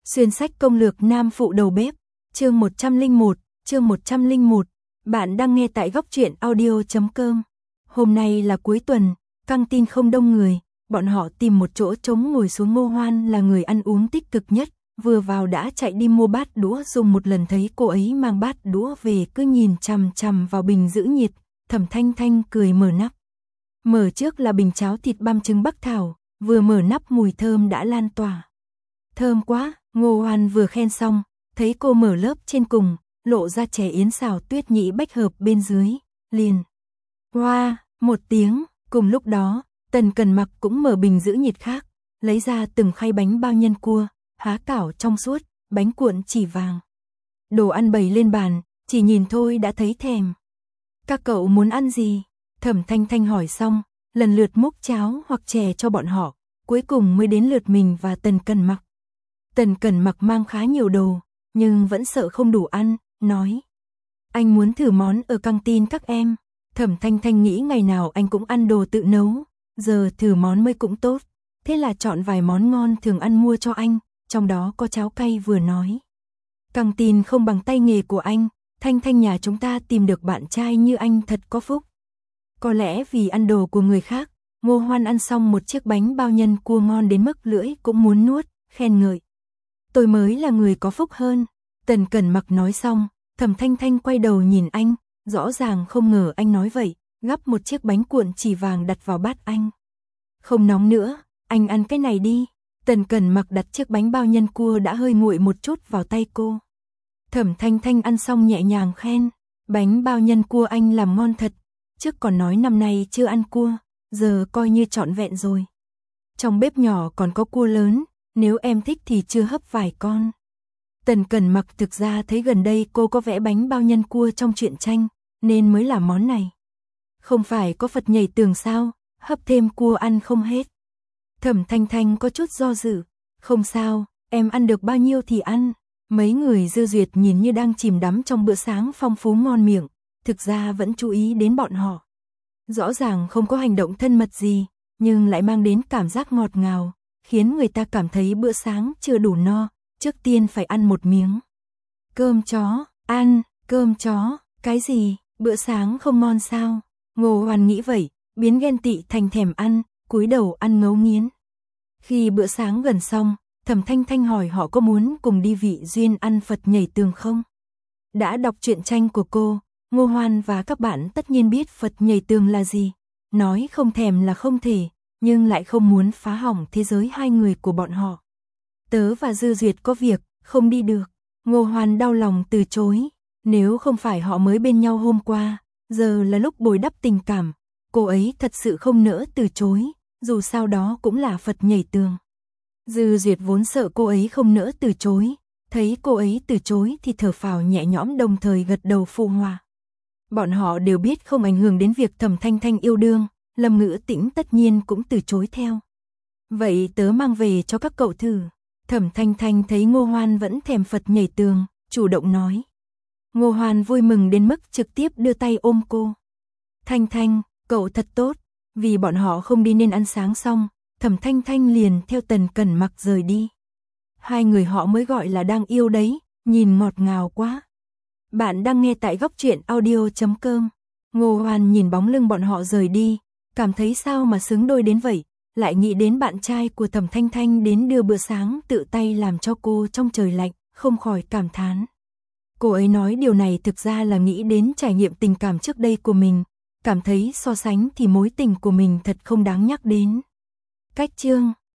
Xuyên sách công lược nam phụ đầu bếp, chương 101, bạn đang nghe tại góc truyện audio.com. Hôm nay là cuối tuần, căng tin không đông người, bọn họ tìm một chỗ trống ngồi xuống. Ngô Hoan là người ăn uống tích cực nhất, vừa vào đã chạy đi mua bát đũa dùng một lần, thấy cô ấy mang bát đũa về cứ nhìn chằm chằm vào bình giữ nhiệt, Thẩm Thanh Thanh cười mở nắp. Mở trước là bình cháo thịt băm trứng Bắc Thảo, vừa mở nắp mùi thơm đã lan tỏa. Thơm quá, Ngô Hoan vừa khen xong, thấy cô mở lớp trên cùng, lộ ra chè yến xào tuyết nhĩ bách hợp bên dưới, liền. Hoa, một tiếng, cùng lúc đó, Tần Cần Mặc cũng mở bình giữ nhiệt khác, lấy ra từng khay bánh bao nhân cua, há cảo trong suốt, bánh cuộn chỉ vàng. Đồ ăn bày lên bàn, chỉ nhìn thôi đã thấy thèm. Các cậu muốn ăn gì? Thẩm Thanh Thanh hỏi xong, lần lượt múc cháo hoặc chè cho bọn họ, cuối cùng mới đến lượt mình và Tần Cần Mặc. Tần Cần Mặc mang khá nhiều đồ, nhưng vẫn sợ không đủ ăn, nói. Anh muốn thử món ở căng tin các em. Thẩm Thanh Thanh nghĩ ngày nào anh cũng ăn đồ tự nấu, giờ thử món mới cũng tốt. Thế là chọn vài món ngon thường ăn mua cho anh, trong đó có cháo cay, vừa nói. Căng tin không bằng tay nghề của anh, Thanh Thanh nhà chúng ta tìm được bạn trai như anh thật có phúc. Có lẽ vì ăn đồ của người khác, Ngô Hoan ăn xong một chiếc bánh bao nhân cua ngon đến mức lưỡi cũng muốn nuốt, khen ngợi. Tôi mới là người có phúc hơn. Tần Cần Mặc nói xong, Thẩm Thanh Thanh quay đầu nhìn anh, rõ ràng không ngờ anh nói vậy, gắp một chiếc bánh cuộn chỉ vàng đặt vào bát anh. Không nóng nữa, anh ăn cái này đi. Tần Cần Mặc đặt chiếc bánh bao nhân cua đã hơi nguội một chút vào tay cô. Thẩm Thanh Thanh ăn xong nhẹ nhàng khen, bánh bao nhân cua anh làm ngon thật, trước còn nói năm nay chưa ăn cua, giờ coi như trọn vẹn rồi. Trong bếp nhỏ còn có cua lớn, nếu em thích thì chưa hấp vài con. Tần Cần Mặc thực ra thấy gần đây cô có vẽ bánh bao nhân cua trong truyện tranh, nên mới làm món này. Không phải có Phật nhảy tường sao, hấp thêm cua ăn không hết. Thẩm Thanh Thanh có chút do dự, không sao, em ăn được bao nhiêu thì ăn. Mấy người Dư Duyệt nhìn như đang chìm đắm trong bữa sáng phong phú ngon miệng, thực ra vẫn chú ý đến bọn họ. Rõ ràng không có hành động thân mật gì, nhưng lại mang đến cảm giác ngọt ngào, khiến người ta cảm thấy bữa sáng chưa đủ no, trước tiên phải ăn một miếng. Cơm chó, ăn, cơm chó, cái gì, bữa sáng không ngon sao? Ngô Hoan nghĩ vậy, biến ghen tị thành thèm ăn, cúi đầu ăn ngấu nghiến. Khi bữa sáng gần xong, Thẩm Thanh Thanh hỏi họ có muốn cùng đi Vị Duyên ăn Phật nhảy tường không? Đã đọc truyện tranh của cô, Ngô Hoan và các bạn tất nhiên biết Phật nhảy tường là gì. Nói không thèm là không thể, nhưng lại không muốn phá hỏng thế giới hai người của bọn họ. Tớ và Dư Duyệt có việc, không đi được. Ngô Hoan đau lòng từ chối. Nếu không phải họ mới bên nhau hôm qua, giờ là lúc bồi đắp tình cảm. Cô ấy thật sự không nỡ từ chối, dù sao đó cũng là Phật nhảy tường. Dư Duyệt vốn sợ cô ấy không nỡ từ chối, thấy cô ấy từ chối thì thở phào nhẹ nhõm, đồng thời gật đầu phụ họa. Bọn họ đều biết không ảnh hưởng đến việc Thẩm Thanh Thanh yêu đương, Lâm Ngữ Tĩnh tất nhiên cũng từ chối theo. Vậy tớ mang về cho các cậu thử. Thẩm Thanh Thanh thấy Ngô Hoan vẫn thèm Phật nhảy tường, chủ động nói. Ngô Hoan vui mừng đến mức trực tiếp đưa tay ôm cô. Thanh Thanh, cậu thật tốt. Vì bọn họ không đi nên ăn sáng xong, Thẩm Thanh Thanh liền theo Tần Cần Mặc rời đi. Hai người họ mới gọi là đang yêu đấy, nhìn ngọt ngào quá. Bạn đang nghe tại góc truyện audio.com. Ngô Hoan nhìn bóng lưng bọn họ rời đi, cảm thấy sao mà xứng đôi đến vậy, lại nghĩ đến bạn trai của Thẩm Thanh Thanh đến đưa bữa sáng tự tay làm cho cô trong trời lạnh, không khỏi cảm thán. Cô ấy nói điều này thực ra là nghĩ đến trải nghiệm tình cảm trước đây của mình, cảm thấy so sánh thì mối tình của mình thật không đáng nhắc đến. Cách chương